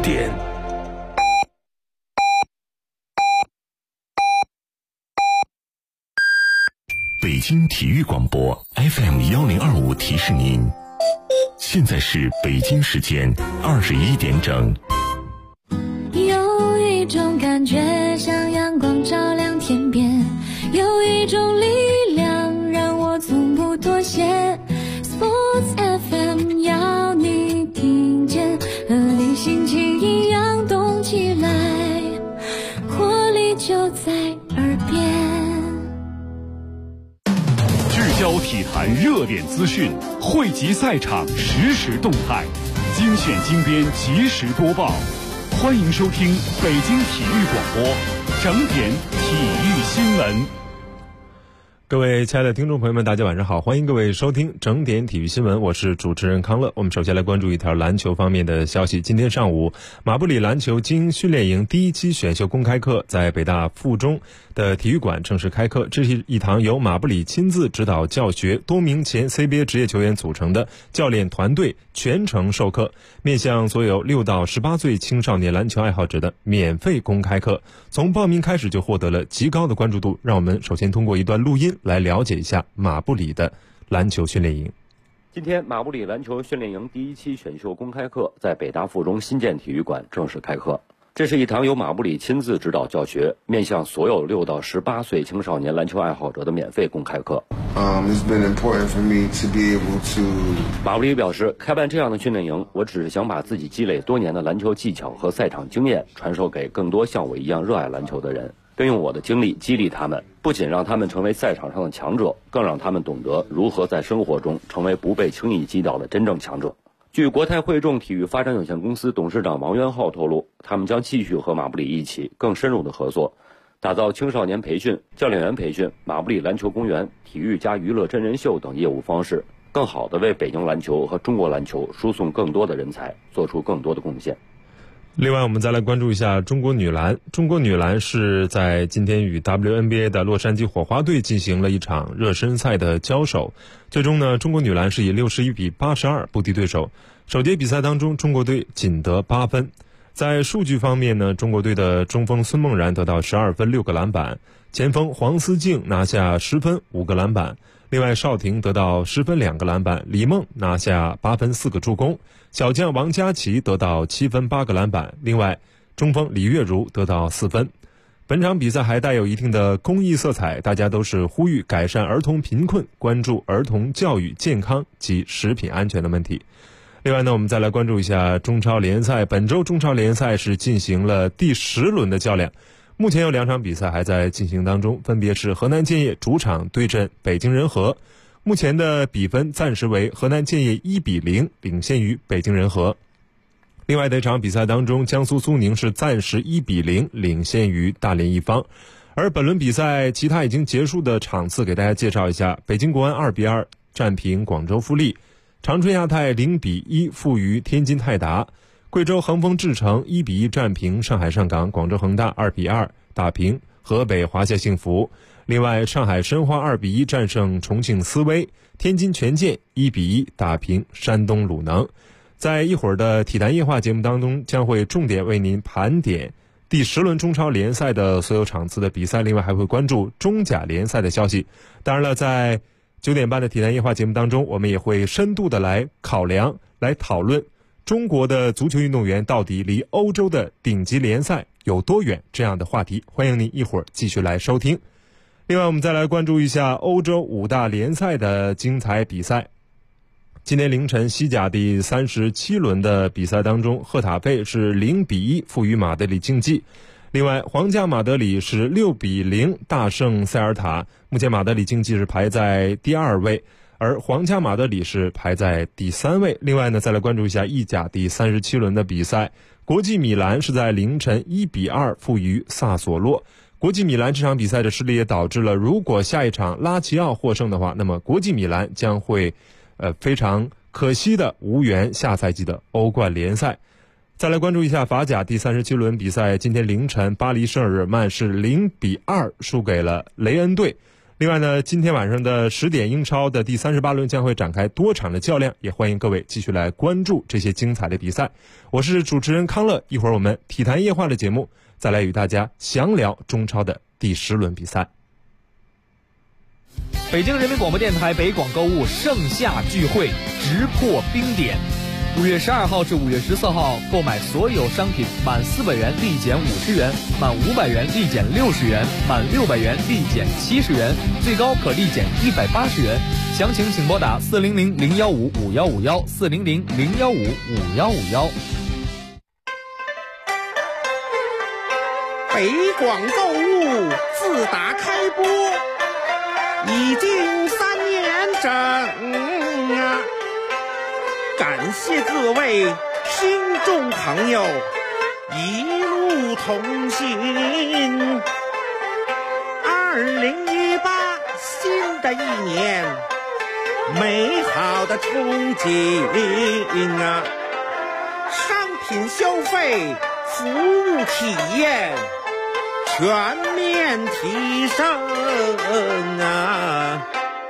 点。北京体育广播 FM1025 提示您，现在是北京时间21点整。 有一种感觉像阳光照亮天边，有一种力量让我从不妥协。 Sports FM 要你听见，和你心情一样动起来，活力就在耳边。 聚焦体坛热点资讯，汇集赛场实时动态，精选精编及时播报。欢迎收听北京体育广播整点体育新闻。 各位亲爱的听众朋友们，大家晚上好，欢迎各位收听整点体育新闻，我是主持人康乐。我们首先来关注一条篮球方面的消息。今天上午，马布里篮球精英训练营第一期选秀公开课在北大附中的体育馆正式开课。这是一堂由马布里亲自指导教学、多名前 CBA 职业球员组成的教练团队全程授课，面向所有6到18岁青少年篮球爱好者的免费公开课。从报名开始就获得了极高的关注度。让我们首先通过一段录音来了解一下马布里的篮球训练营。 今天，马布里篮球训练营第一期选秀公开课在北大附中新建体育馆正式开课。这是一堂由马布里亲自指导教学，面向所有6到18岁青少年篮球爱好者的免费公开课。 It's been important for me to be able to。 马布里表示，开办这样的训练营，我只是想把自己积累多年的篮球技巧和赛场经验传授给更多像我一样热爱篮球的人，并用我的经历激励他们，不仅让他们成为赛场上的强者，更让他们懂得如何在生活中成为不被轻易击倒的真正强者。据国泰汇众体育发展有限公司董事长王元浩透露，他们将继续和马布里一起更深入的合作，打造青少年培训、教练员培训、马布里篮球公园、体育加娱乐真人秀等业务方式，更好地为北京篮球和中国篮球输送更多的人才，做出更多的贡献。 另外，我们再来关注一下中国女篮。中国女篮是在今天与 WNBA 的洛杉矶火花队进行了一场热身赛的交手，最终呢，中国女篮是以61比82不敌对手。首节比赛当中，中国队仅得8分。在数据方面呢，中国队的中锋孙梦然得到12分6个篮板，前锋黄思静拿下10分5个篮板，另外邵婷得到10分2个篮板，李梦拿下8分4个助攻，小将王佳琪得到7分8个篮板，另外中锋李月如得到4分。本场比赛还带有一定的公益色彩，大家都是呼吁改善儿童贫困，关注儿童教育、健康及食品安全的问题。另外呢，我们再来关注一下中超联赛。本周中超联赛是进行了第10轮的较量，目前有2场比赛还在进行当中，分别是河南建业主场对阵北京人和，目前的比分暂时为河南建业1比0领先于北京人和。另外的一场比赛当中，江苏苏宁是暂时1比0领先于大连一方。而本轮比赛其他已经结束的场次给大家介绍一下：北京国安2比2战平广州富力，长春亚泰0比1负于天津泰达，贵州恒丰智诚1比1战平上海上港，广州恒大2比2打平河北华夏幸福。另外，上海申花2比1战胜重庆斯威，天津权健1比1打平山东鲁能。在一会儿的体坛夜话节目当中，将会重点为您盘点第10轮中超联赛的所有场次的比赛，另外还会关注中甲联赛的消息。当然了，在9点半的体坛夜话节目当中，我们也会深度的来考量、来讨论中国的足球运动员到底离欧洲的顶级联赛有多远这样的话题。欢迎您一会儿继续来收听。另外，我们再来关注一下欧洲5大联赛的精彩比赛。今天凌晨，西甲第37轮的比赛当中，赫塔费是0比1负于马德里竞技。另外，皇家马德里是6比0大胜塞尔塔，目前马德里竞技是排在第2位，而皇家马德里是排在第3位。另外呢，再来关注一下意甲第37轮的比赛，国际米兰是在凌晨1比2负于萨索洛。国际米兰这场比赛的失利也导致了，如果下一场拉齐奥获胜的话，那么国际米兰将会非常可惜的无缘下赛季的欧冠联赛。再来关注一下法甲第37轮比赛，今天凌晨巴黎圣日耳曼是0比2输给了雷恩队。 另外呢，今天晚上的10点英超的第38轮将会展开多场的较量，也欢迎各位继续来关注这些精彩的比赛。我是主持人康乐，一会儿我们体坛夜话的节目再来与大家详聊中超的第10轮比赛。 北京人民广播电台北广购物盛夏聚会直破冰点，5月12号至5月14号，购买所有商品满400元立减50元，满500元立减60元，满600元立减70元，最高可立减180元。详情请拨打400-015-5151，400-015-5151。 北广购物自打开播已经3年整啊！感谢各位听众朋友一路同行。2018新的一年，美好的憧憬啊！商品消费，服务体验全面提升啊！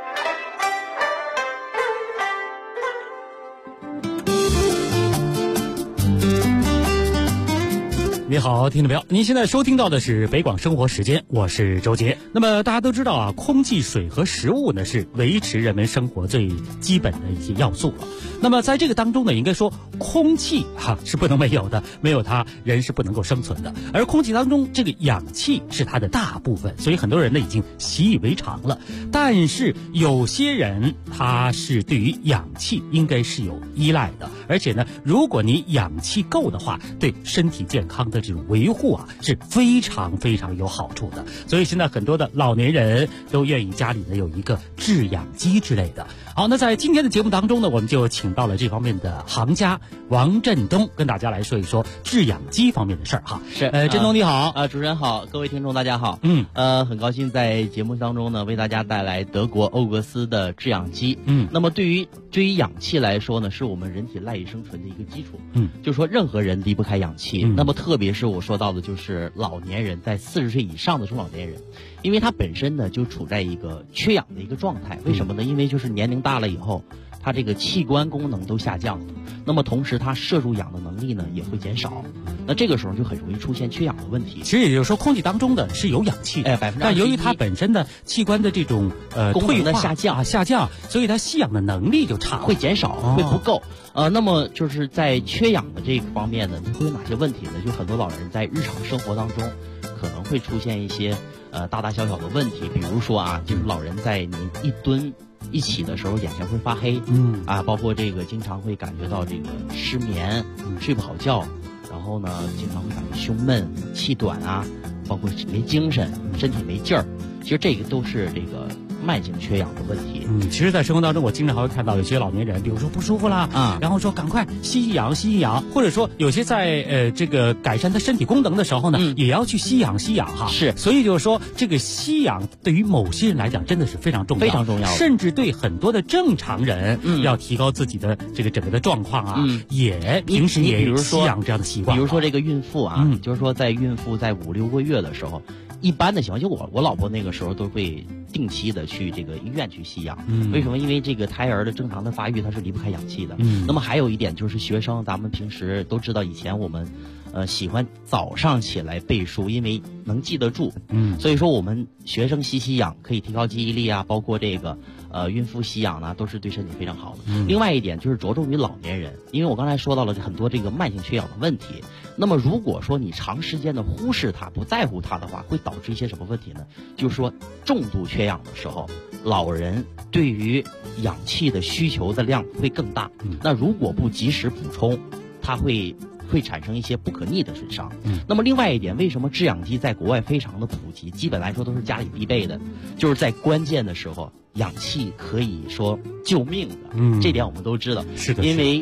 你好，听众朋友，您现在收听到的是北广生活时间，我是周杰。那么大家都知道啊，空气、水和食物呢是维持人们生活最基本的一些要素了。那么在这个当中呢，应该说空气是不能没有的，没有它人是不能够生存的。而空气当中这个氧气是它的大部分，所以很多人呢已经习以为常了。但是有些人他是对于氧气应该是有依赖的，而且呢，如果你氧气够的话，对身体健康的这种维护是非常非常有好处的。所以现在很多的老年人都愿意家里呢有一个制氧机之类的。好，那在今天的节目当中呢，我们就请到了这方面的行家王振东，跟大家来说一说制氧机方面的事儿哈。 是， 振东你好， 主持人好，各位听众大家好。很高兴在节目当中呢为大家带来德国欧格斯的制氧机。那么对于氧气来说呢，是我们人体赖以生存的一个基础。就是说任何人离不开氧气。那么特别是我说到的就是老年人，在40岁以上的中老年人，因为他本身呢就处在一个缺氧的一个状态。为什么呢？因为就是年龄大了以后，他这个器官功能都下降了，那么同时他摄入氧的能力呢也会减少，那这个时候就很容易出现缺氧的问题。 其实也就是说，空气当中的是有氧气的，但由于它本身的器官的这种功能的下降，所以它吸氧的能力就差了， 会减少，会不够。那么就是在缺氧的这个方面呢，会有哪些问题呢？就很多老人在日常生活当中可能会出现一些大大小小的问题，比如说就是老人在你一蹲一起的时候眼前会发黑，包括这个经常会感觉到这个失眠，睡不好觉，然后呢经常会感觉胸闷、气短包括没精神、身体没劲儿，其实这个都是这个慢性缺氧的问题。 其实在生活当中我经常还会看到有些老年人，比如说不舒服啦，然后说赶快吸氧，或者说有些在这个改善他身体功能的时候呢，也要去吸氧哈。 是， 所以就是说这个吸氧对于某些人来讲真的是非常重要， 非常重要， 甚至对很多的正常人要提高自己的这个整个的状况也平时也有吸氧这样的习惯。 比如说这个孕妇就是说在孕妇在5-6个月的时候，一般的情况，就我老婆那个时候都会定期的去这个医院去吸氧。为什么？因为这个胎儿的正常的发育它是离不开氧气的。那么还有一点就是学生，咱们平时都知道，以前我们喜欢早上起来背书，因为能记得住。所以说我们学生吸氧可以提高记忆力包括这个孕妇吸氧呢，都是对身体非常好的。另外一点就是着重于老年人，因为我刚才说到了很多这个慢性缺氧的问题。那么如果说你长时间的忽视它，不在乎它的话，会导致一些什么问题呢？就是说重度缺氧的时候，老人对于氧气的需求的量会更大。那如果不及时补充，它会产生一些不可逆的损伤。那么另外一点，为什么制氧机在国外非常的普及，基本来说都是家里必备的，就是在关键的时候氧气可以说救命的。这点我们都知道。 是的。 因为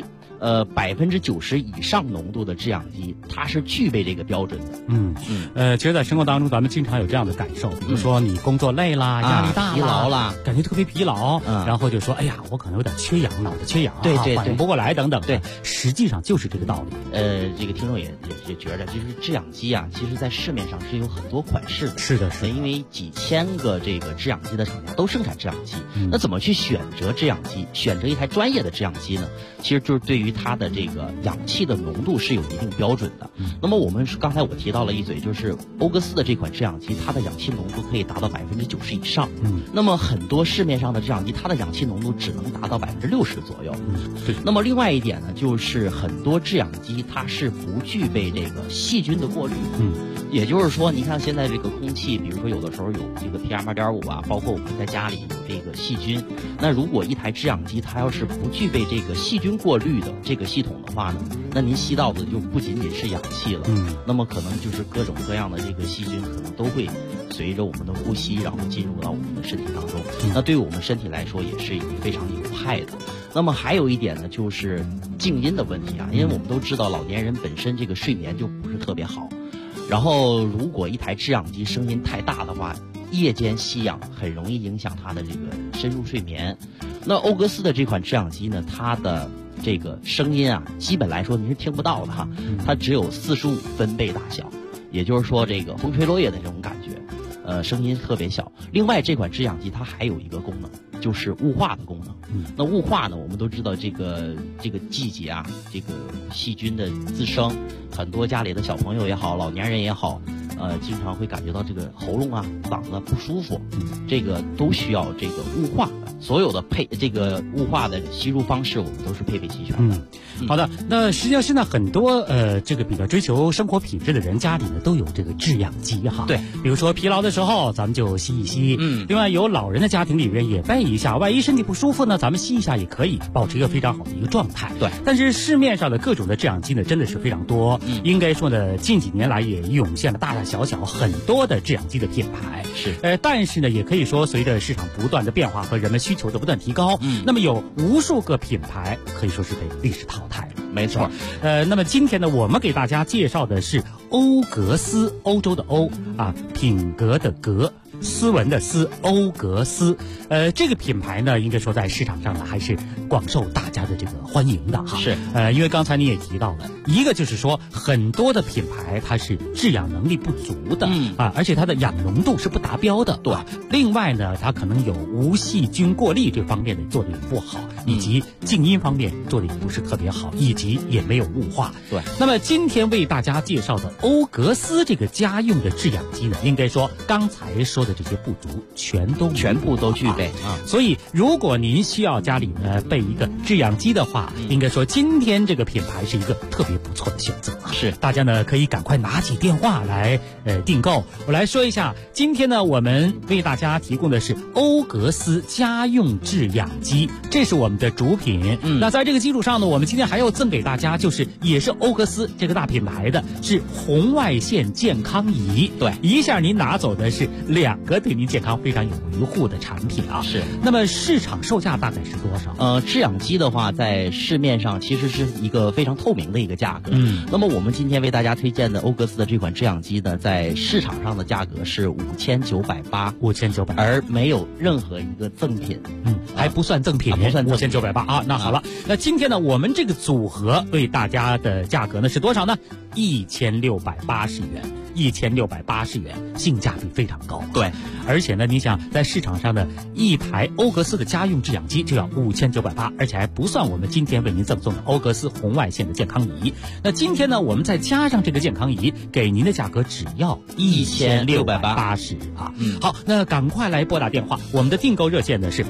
90%以上浓度的制氧机，它是具备这个标准的。 其实，在生活当中，咱们经常有这样的感受，比如说你工作累啦，压力大啦， 疲劳啦， 感觉特别疲劳，然后就说，哎呀，我可能有点缺氧，脑子缺氧， 对， 反应不过来等等。 对， 实际上就是这个道理。 这个听众也觉得，就是制氧机啊，其实在市面上是有很多款式的。 是的， 因为几千个这个制氧机的厂家都生产制氧机，那怎么去选择制氧机？选择一台专业的制氧机呢？其实就是对于它的这个氧气的浓度是有一定标准的。那么刚才我提到了一嘴，就是欧格斯的这款制氧机，它的氧气浓度可以达到90%以上。那么很多市面上的制氧机，它的氧气浓度只能达到60%左右。那么另外一点呢，就是很多制氧机它是不具备这个细菌的过滤。也就是说，你看现在这个空气，比如说有的时候有这个 PM2.5啊，包括我们在家里有这个细菌。那如果一台制氧机它要是不具备这个细菌过滤的这个系统的话呢，那您吸到的就不仅仅是氧气了，那么可能就是各种各样的这个细菌可能都会随着我们的呼吸，然后进入到我们的身体当中。那对于我们身体来说也是非常有害的。那么还有一点呢，就是静音的问题啊，因为我们都知道老年人本身这个睡眠就不是特别好。然后，如果一台制氧机声音太大的话，夜间吸氧很容易影响他的这个深入睡眠。那欧格斯的这款制氧机呢，它的这个声音啊，基本来说你是听不到的哈，它只有45分贝大小，也就是说这个风吹落叶的这种感觉，声音特别小。另外，这款制氧机它还有一个功能，就是雾化的功能。那雾化呢，我们都知道这个季节啊，这个细菌的滋生，很多家里的小朋友也好，老年人也好，经常会感觉到这个喉咙啊、嗓子不舒服，这个都需要这个雾化。所有的这个雾化的吸入方式，我们都是配备齐全的。 好的，那实际上现在很多这个比较追求生活品质的人，家里呢都有这个制氧机哈。 对， 比如说疲劳的时候，咱们就吸一吸。另外有老人的家庭里边也备一下，万一身体不舒服呢，咱们吸一下也可以，保持一个非常好的一个状态。 对， 但是市面上的各种的制氧机呢，真的是非常多。应该说呢，近几年来也涌现了大大小小很多的制氧机的品牌。 是， 但是呢，也可以说随着市场不断的变化和人们需求的不断提高，那么有无数个品牌可以说是被历史淘汰了。 没错。 那么今天呢，我们给大家介绍的是欧格斯，欧洲的欧啊，品格的格，斯文的斯，欧格斯。这个品牌呢，应该说在市场上呢还是广受大家的这个欢迎的哈。 是。 因为刚才你也提到了，一个就是说很多的品牌它是制氧能力不足的，而且它的氧浓度是不达标的。 对。 另外呢，它可能有无细菌过滤这方面的做的也不好，以及静音方面做的也不是特别好，以及也没有雾化。 对。 那么今天为大家介绍的欧格斯这个家用的制氧机呢，应该说刚才说的这些不足全部都具备啊。所以如果您需要家里呢备一个制氧机的话，应该说今天这个品牌是一个特别不错的选择啊。 是， 大家呢可以赶快拿起电话来订购。我来说一下，今天呢我们为大家提供的是欧格斯家用制氧机，这是我们的主品。那在这个基础上呢，我们今天还要赠给大家，就是也是欧格斯这个大品牌的，是红外线健康仪。 对， 一下您拿走的是2个对您健康非常有维护的产品啊。 是。 那么市场售价大概是多少？ 制氧机的话，在市面上其实是一个非常透明的一个价格。那么我们今天为大家推荐的欧格斯的这款制氧机呢，在市场上的价格是5980，而没有任何一个赠品。 还不算赠品，5980啊。那好了，那今天呢，我们这个组合为大家的价格呢是多少呢？1680元，1680元，性价比非常高。 对， 而且呢，你想在市场上的一台欧格斯的家用制氧机就要5980，而且还不算我们今天为您赠送的欧格斯红外线的健康仪。那今天呢，我们再加上这个健康仪，给您的价格只要1680啊。好，那赶快来拨打电话，我们的订购热线呢是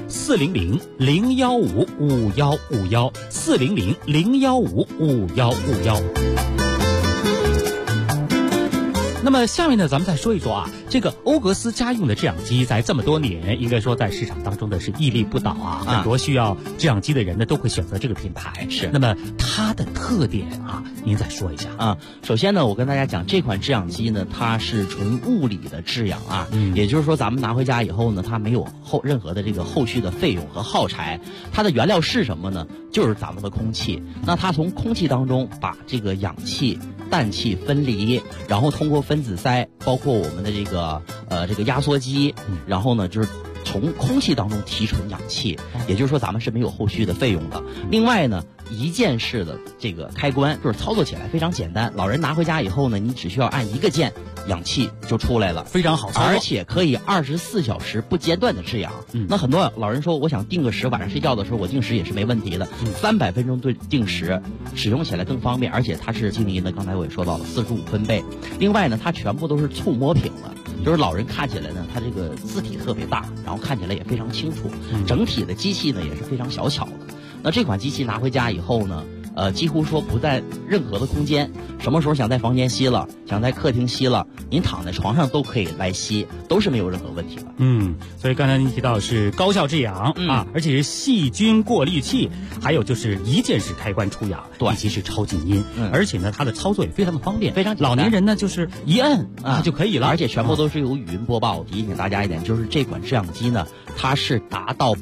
400-015-5151，400-015-5151。 那么下面呢，咱们再说一说啊，这个欧格斯家用的制氧机在这么多年，应该说在市场当中的是屹立不倒啊，很多需要制氧机的人呢都会选择这个品牌。 是， 那么它的特点啊，您再说一下啊。首先呢，我跟大家讲，这款制氧机呢，它是纯物理的制氧啊，也就是说咱们拿回家以后呢，它没有任何的这个后续的费用和耗材，它的原料是什么呢？就是咱们的空气。那它从空气当中把这个氧气、氮气分离，然后通过分子塞，包括我们的这个压缩机，然后呢就是从空气当中提纯氧气，也就是说咱们是没有后续的费用的。另外呢，一键式的这个开关，就是操作起来非常简单，老人拿回家以后呢，你只需要按一个键，氧气就出来了， 非常好操作， 而且可以24小时不间断的制氧。那很多老人说，我想定个时，晚上睡觉的时候我定时也是没问题的，300分钟定时，使用起来更方便，而且它是静音的，刚才我也说到了45分贝。另外呢，它全部都是触摸屏的。就是老人看起来呢，它这个字体特别大，然后看起来也非常清楚，整体的机器呢也是非常小巧的。那这款机器拿回家以后呢，几乎说不在任何的空间，什么时候想在房间吸了，想在客厅吸了，您躺在床上都可以来吸，都是没有任何问题的。 所以刚才您提到是高效制氧啊，而且是细菌过滤器，还有就是一键式开关出氧， 对， 以及是超静音，而且呢它的操作也非常的方便， 非常简单。 老年人呢就是一摁它就可以了， 而且全部都是由语音播报。我提醒大家一点，就是这款制氧机呢，它是达到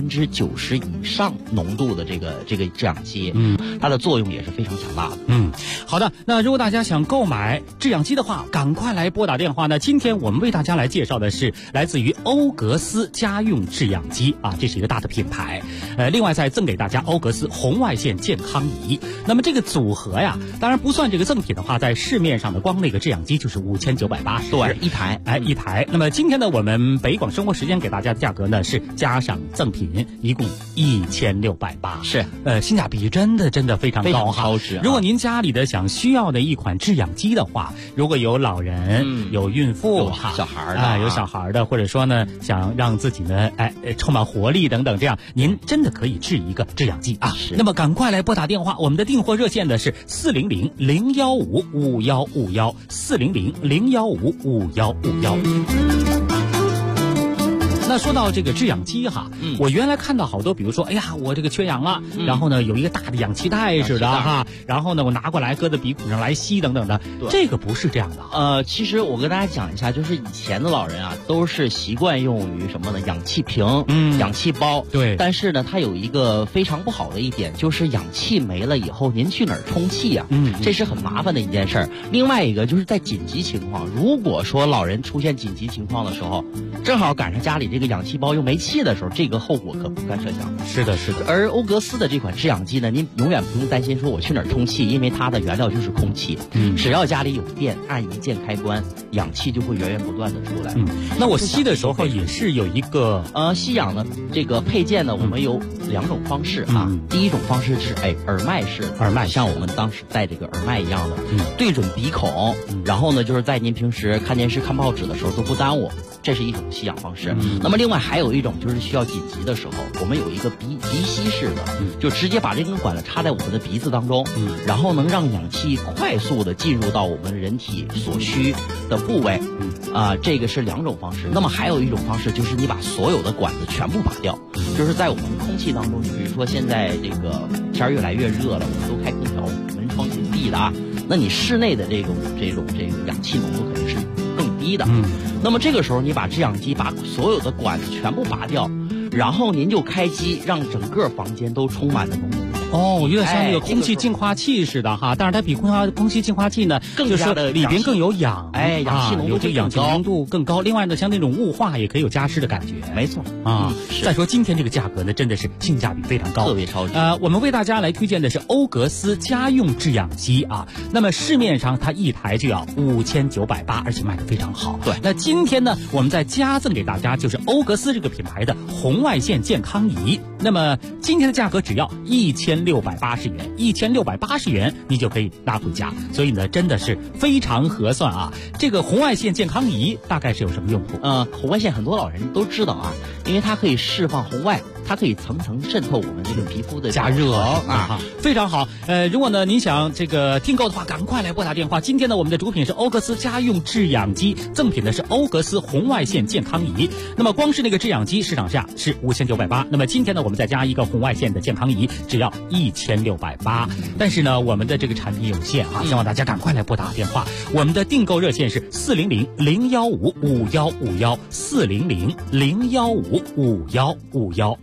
90%以上浓度的这个制氧机，它的作用也是非常强大的。 好的，那如果大家想购买制氧机的话，赶快来拨打电话呢。今天我们为大家来介绍的是来自于欧格斯家用制氧机啊，这是一个大的品牌。另外再赠给大家欧格斯红外线健康仪。那么这个组合呀，当然不算这个赠品的话，在市面上的光那个制氧机就是5980， 对，一台， 一台。那么今天呢，我们北广生活时间给大家的价格呢是加上赠品，一共1680， 是， 性价比真的非常高哈。 超值。 如果您家里的需要的一款制氧机的话，如果有老人、有孕妇、 有小孩的， 有小孩的，或者说呢想让自己呢充满活力等等，这样您真的可以制一个制氧机啊。那么赶快来拨打电话，我们的订货热线呢是400-015-5151，400-015-5151。那说到这个制氧机哈，我原来看到好多，比如说，哎呀，我这个缺氧了，然后呢有一个大的氧气袋似的哈，然后呢我拿过来搁在鼻孔上来吸等等的，这个不是这样的。 其实我跟大家讲一下，就是以前的老人啊，都是习惯用于什么呢？氧气瓶、氧气包。 对。 但是呢，它有一个非常不好的一点，就是氧气没了以后，您去哪儿充气啊？这是很麻烦的一件事儿。另外一个就是在紧急情况，如果说老人出现紧急情况的时候，正好赶上家里这个氧气包又没气的时候，这个后果可不堪设想。 是的，是的。 而欧格斯的这款制氧机呢，您永远不用担心说我去哪儿充气，因为它的原料就是空气。只要家里有电，按一键开关，氧气就会源源不断的出来。 那我吸的时候也是有一个吸氧的这个配件呢，我们有2种方式啊。第一种方式是耳麦式，像我们当时戴这个耳麦一样的，对准鼻孔，然后呢就是在您平时看电视、看报纸的时候都不耽误。这是一种吸氧方式。那么另外还有一种就是需要紧急的时候，我们有一个鼻吸式的，就直接把这根管子插在我们的鼻子当中，然后能让氧气快速的进入到我们人体所需的部位。这个是2种方式。那么还有一种方式就是你把所有的管子全部拔掉，就是在我们空气当中，你比如说现在这个天越来越热了，我们都开空调，门窗紧闭的啊，那你室内的这个氧气浓度肯定是更低的。那么这个时候你把制氧机把所有的管子全部拔掉，然后您就开机，让整个房间都充满了浓浓的有点像那个空气净化器似的哈，但是它比空气净化器呢更加的里边更有氧， 氧气浓度更高。另外呢，像那种雾化也可以有加湿的感觉。 没错再说今天这个价格呢，真的是性价比非常高， 特别超值。 我们为大家来推荐的是欧格斯家用制氧机啊。那么市面上它一台就要5980，而且卖得非常好。 对。 那今天呢，我们再加赠给大家就是欧格斯这个品牌的红外线健康仪。那么今天的价格只要1680 1680元，1680元你就可以拿回家。所以呢，真的是非常合算啊。这个红外线健康仪大概是有什么用途？ 红外线很多老人都知道啊，因为它可以释放红外，它可以层层渗透我们这个皮肤的加热啊， 非常好。如果呢您想这个订购的话，赶快来拨打电话。今天呢，我们的主品是欧格斯家用制氧机，赠品的是欧格斯红外线健康仪。那么光是那个制氧机市场价是5980，那么今天呢，我们再加一个红外线的健康仪，只要1680。但是呢，我们的这个产品有限啊，希望大家赶快来拨打电话。我们的订购热线是400-015-5151，400-015-5151。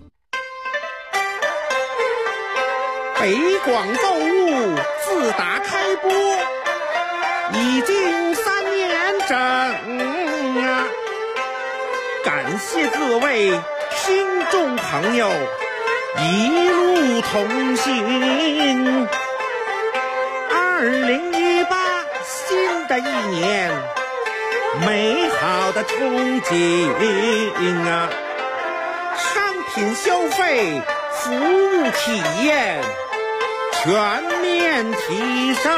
北广购物自打开播已经3年整啊，感谢各位听众朋友一路同行。2018新的一年，美好的憧憬啊，商品消费服务体验全面提升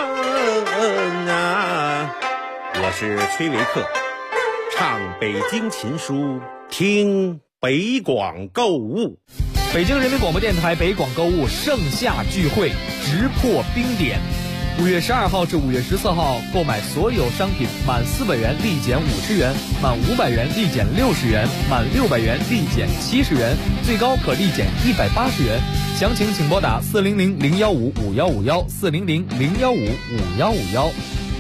啊！我是崔维克，唱北京琴书，听北广购物。 北京人民广播电台北广购物盛夏聚会直破冰点，5月12号至5月14号，购买所有商品满400元立减50元，满500元立减60元，满600元立减70元，最高可立减180元。详情请拨打400-015-5151，400-015-5151。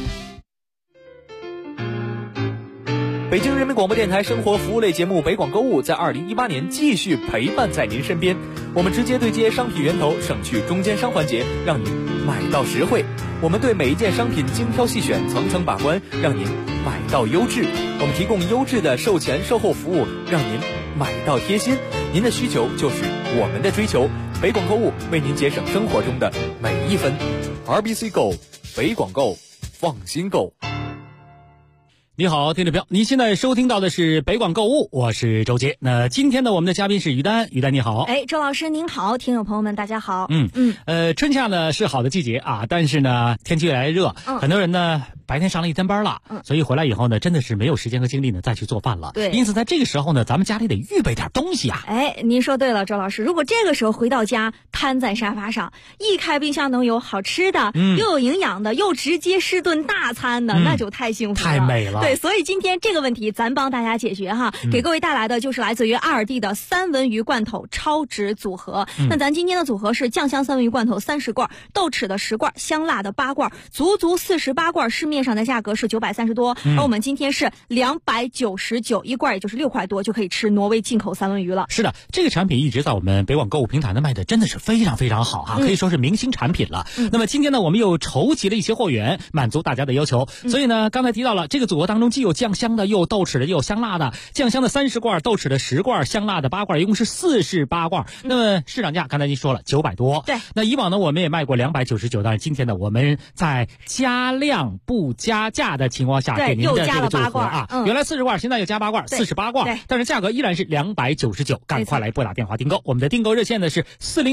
北京人民广播电台生活服务类节目《北广购物》在2018年继续陪伴在您身边。我们直接对接商品源头，省去中间商环节，让您买到实惠。我们对每一件商品精挑细选，层层把关，让您买到优质。我们提供优质的售前售后服务，让您买到贴心。您的需求就是我们的追求。北广购物为您节省生活中的每一分。RBC Go， 北广购，放心购。 你好，听众朋友，您现在收听到的是北广购物，我是周杰。那今天呢，我们的嘉宾是于丹，于丹你好。 周老师您好，听众朋友们大家好。 春夏呢是好的季节啊，但是呢天气越来越热，很多人呢白天上了一天班了，所以回来以后呢，真的是没有时间和精力呢再去做饭了。 对， 因此在这个时候呢，咱们家里得预备点东西啊。 您说对了，周老师，如果这个时候回到家，瘫在沙发上，一开冰箱能有好吃的，又有营养的，又直接是顿大餐的，那就太幸福了， 太美了。 对，所以今天这个问题咱帮大家解决哈，给各位带来的就是来自于阿尔蒂的三文鱼罐头超值组合。那咱今天的组合是酱香三文鱼罐头30罐，豆豉的10罐，香辣的8罐，足48罐，市面上的价格是930多，而我们今天是299一罐，也就是6块多就可以吃挪威进口三文鱼了。 是的，这个产品一直在我们北广购物平台呢卖的真的是非常非常好哈，可以说是明星产品了。那么今天呢，我们又筹集了一些货源，满足大家的要求。所以呢，刚才提到了这个组合当中既有酱香的，又有豆豉的，又有香辣的。酱香的30罐，豆豉的10罐，香辣的8罐，一共是48罐。那么市场价刚才您说了900多。 对。 那以往呢，我们也卖过299，但是今天呢，我们在加量不加价的情况下给您的这个组合啊，原来40罐，现在又加8罐，48罐，但是价格依然是299，赶快来拨打电话订购。我们的订购热线呢是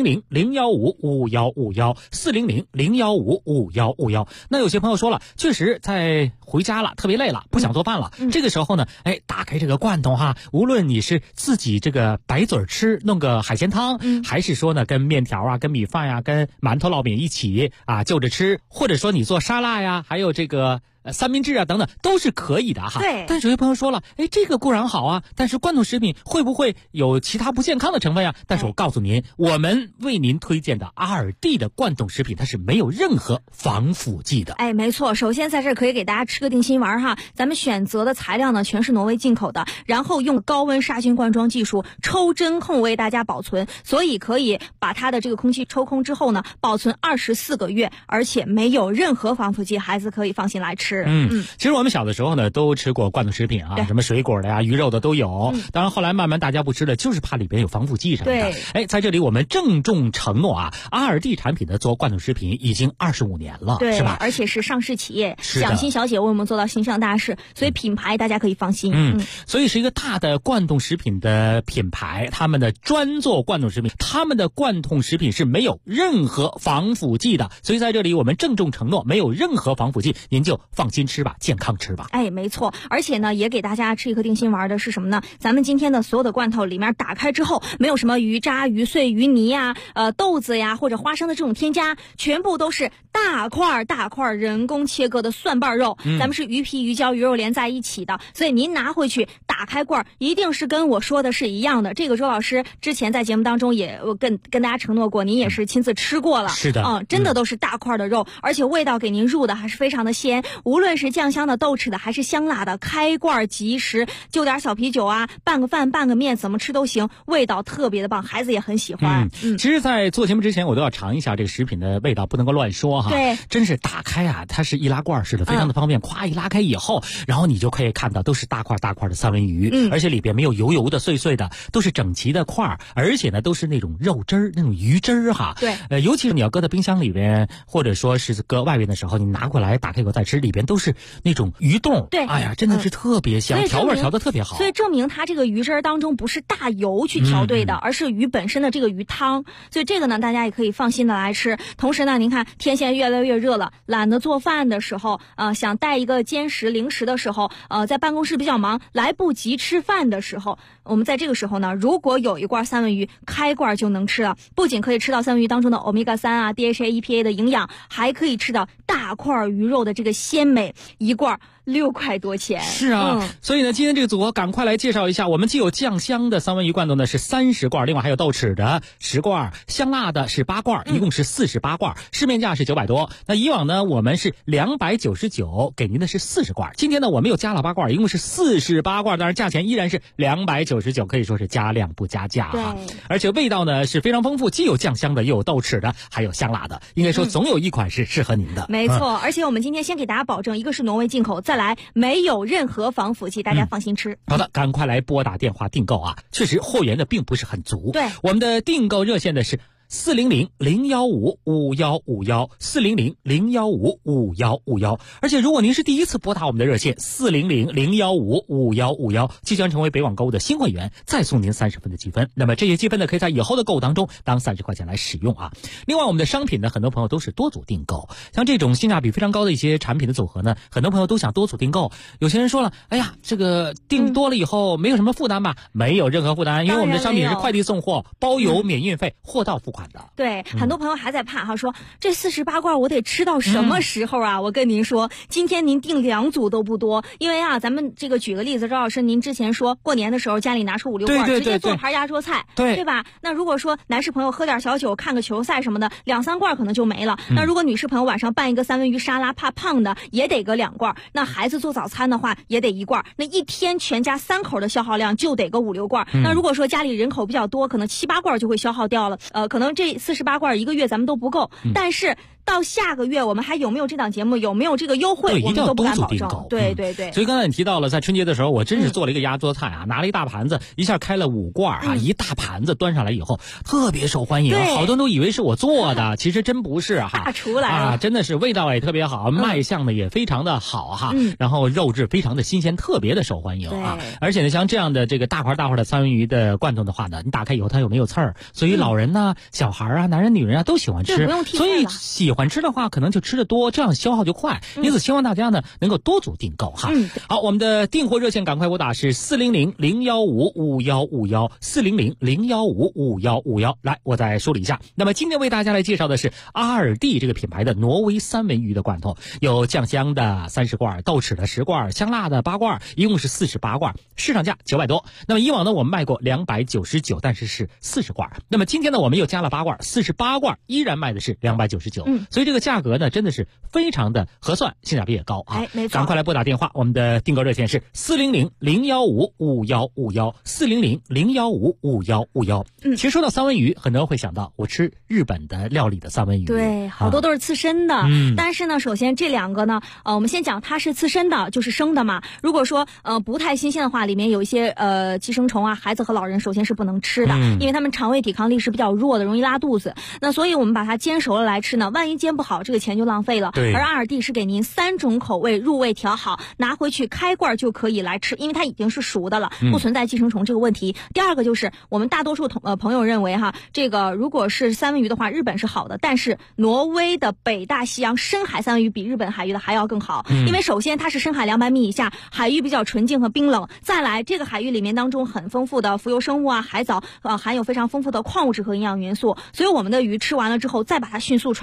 400-015-5151，400-015-5151。那有些朋友说了，确实在回家了，特别累了，不想做饭了。这个时候呢，打开这个罐头哈，无论你是自己这个白嘴吃，弄个海鲜汤，还是说呢跟面条啊、跟米饭呀、跟馒头、烙饼一起啊就着吃，或者说你做沙拉呀，还有这个三明治啊等等都是可以的哈。 对。 但是有些朋友说了，这个固然好啊，但是罐头食品会不会有其他不健康的成分呀？但是我告诉您，我们为您推荐的阿尔蒂的罐头食品，它是没有任何防腐剂的。 没错。首先在这可以给大家吃个定心丸哈，咱们选择的材料呢全是挪威进口的，然后用高温杀菌灌装技术抽真空为大家保存，所以可以把它的这个空气抽空之后呢，保存24个月，而且没有任何防腐剂，孩子可以放心来吃。 吃。 其实我们小的时候呢，都吃过罐头食品啊，什么水果的呀、鱼肉的都有。当然后来慢慢大家不吃了，就是怕里边有防腐剂什么的。哎，在这里我们郑重承诺啊，阿尔蒂产品的做罐头食品已经25年了，是吧？ 而且是上市企业，蒋欣小姐为我们做到形象大事，所以品牌大家可以放心。 所以是一个大的罐头食品的品牌，他们的专做罐头食品，他们的罐头食品是没有任何防腐剂的。所以在这里我们郑重承诺，没有任何防腐剂，您就放心吃吧，健康吃吧。 哎，没错。而且呢，也给大家吃一颗定心丸的是什么呢？咱们今天的所有的罐头里面打开之后，没有什么鱼渣、鱼碎、鱼泥呀、豆子呀或者花生的这种添加，全部都是大块人工切割的蒜瓣肉。咱们是鱼皮、鱼胶、鱼肉连在一起的，所以您拿回去打开罐，一定是跟我说的是一样的。这个周老师之前在节目当中也跟大家承诺过，您也是亲自吃过了。 是的， 真的都是大块的肉，而且味道给您入的还是非常的鲜。无论是酱香的、豆豉的，还是香辣的，开罐即食，就点小啤酒啊，拌个饭、拌个面，怎么吃都行，味道特别的棒，孩子也很喜欢。 其实在做节目之前我都要尝一下这个食品的味道，不能够乱说哈。 对， 真是打开啊，它是易拉罐似的，非常的方便。咵一拉开以后，然后你就可以看到都是大块的三文鱼，而且里边没有油油的、碎碎的，都是整齐的块，而且呢都是那种肉汁儿、那种鱼汁儿哈。 对， 尤其是你要搁在冰箱里边，或者说是搁外边的时候，你拿过来打开以后再吃，里边都是那种鱼冻。 对， 哎呀，真的是特别香，调味调得特别好。 所以证明它这个鱼汁儿当中不是大油去调对的，而是鱼本身的这个鱼汤。所以这个呢，大家也可以放心的来吃。同时呢，您看天现在越来越热了，懒得做饭的时候，想带一个坚食零食的时候，在办公室比较忙，来不及吃饭的时候，我们在这个时候呢，如果有一罐三文鱼，开罐就能吃了。不仅可以吃到三文鱼当中的欧米伽3啊、DHA、EPA 的营养，还可以吃到大块鱼肉的这个鲜美，一罐6块多钱。 是啊，所以呢，今天这个组合赶快来介绍一下，我们既有酱香的三文鱼罐头呢是30罐，另外还有豆豉的10罐，香辣的是8罐，一共是48罐，市面价是900多。那以往呢，我们是299，给您的是40罐。今天呢，我们又加了8罐，一共是48罐，当然价钱依然是299，可以说是加量不加价哈。而且味道呢是非常丰富，既有酱香的，又有豆豉的，还有香辣的，应该说总有一款是适合您的。 没错，而且我们今天先给大家保证，一个是挪威进口，再来没有任何防腐剂，大家放心吃。 好的，赶快来拨打电话订购啊！确实货源的并不是很足。 对， 我们的订购热线的是400-015-5151，400-015-5151。而且如果您是第一次拨打我们的热线400-015-5151，即将成为北网购物的新会员，再送您30分的积分。那么这些积分呢，可以在以后的购物当中当30块钱来使用啊。另外我们的商品呢，很多朋友都是多组订购，像这种性价比非常高的一些产品的组合呢，很多朋友都想多组订购。有些人说了，哎呀，这个订多了以后没有什么负担吧？没有任何负担，因为我们的商品是快递送货，包邮免运费，货到付款。 对，很多朋友还在怕哈，说这48罐我得吃到什么时候啊？我跟您说，今天您订2组都不多，因为啊，咱们这个举个例子，周老师，您之前说过年的时候家里拿出5-6罐，直接做盘压桌菜，对吧？那如果说男士朋友喝点小酒，看个球赛什么的，2-3罐可能就没了。那如果女士朋友晚上拌一个三文鱼沙拉，怕胖的也得个2罐。那孩子做早餐的话也得1罐。那一天全家3口的消耗量就得个5-6罐。那如果说家里人口比较多，可能7-8罐就会消耗掉了。可能这48罐1个月咱们都不够，但是到下个月我们还有没有这档节目，有没有这个优惠，我们都不敢保证。对。 所以刚才你提到了，在春节的时候，我真是做了一个压桌菜啊，拿了一大盘子，一下开了5罐啊，一大盘子端上来以后，特别受欢迎，好多人都以为是我做的，其实真不是哈。 大厨来了啊，真的是味道也特别好，卖相呢也非常的好哈，然后肉质非常的新鲜，特别的受欢迎啊。而且呢，像这样的这个大块的三文鱼的罐头的话呢，你打开以后它又没有刺儿，所以老人呢、小孩啊、男人女人啊都喜欢吃，所以喜欢吃的话可能就吃得多，这样消耗就快。因此希望大家呢能够多组订购哈。好，我们的订货热线赶快拨打是400-015-5151，400-015-5151。来，我再梳理一下。那么今天为大家来介绍的是阿尔蒂这个品牌的挪威三文鱼的罐头，有酱香的30罐，豆豉的10罐，香辣的8罐，一共是48罐，市场价900多。那么以往呢我们卖过299，但是是40罐。那么今天呢我们又加了8罐，48罐依然卖的是299。 所以这个价格呢真的是非常的合算，性价比也高啊。 没错。 赶快来拨打电话，我们的订购热线是400-015-5151，400-015-5151。其实说到三文鱼，很多人会想到我吃日本的料理的三文鱼， 对，好多都是刺身的。但是呢，首先这两个呢，我们先讲它是刺身的，就是生的嘛。如果说不太新鲜的话，里面有一些寄生虫啊，孩子和老人首先是不能吃的，因为他们肠胃抵抗力是比较弱的，容易拉肚子。那所以我们把它煎熟了来吃呢，万一煎不好，这个钱就浪费了。 对。 而阿尔蒂是给您3种口味入味调好，拿回去开罐就可以来吃，因为它已经是熟的了，不存在寄生虫这个问题。第二个就是我们大多数朋友认为哈，这个如果是三文鱼的话，日本是好的，但是挪威的北大西洋深海三文鱼比日本海域的还要更好，因为首先它是深海200米以下，海域比较纯净和冰冷，再来这个海域里面当中很丰富的浮游生物啊、海藻，含有非常丰富的矿物质和营养元素，所以我们的鱼吃完了之后再把它迅速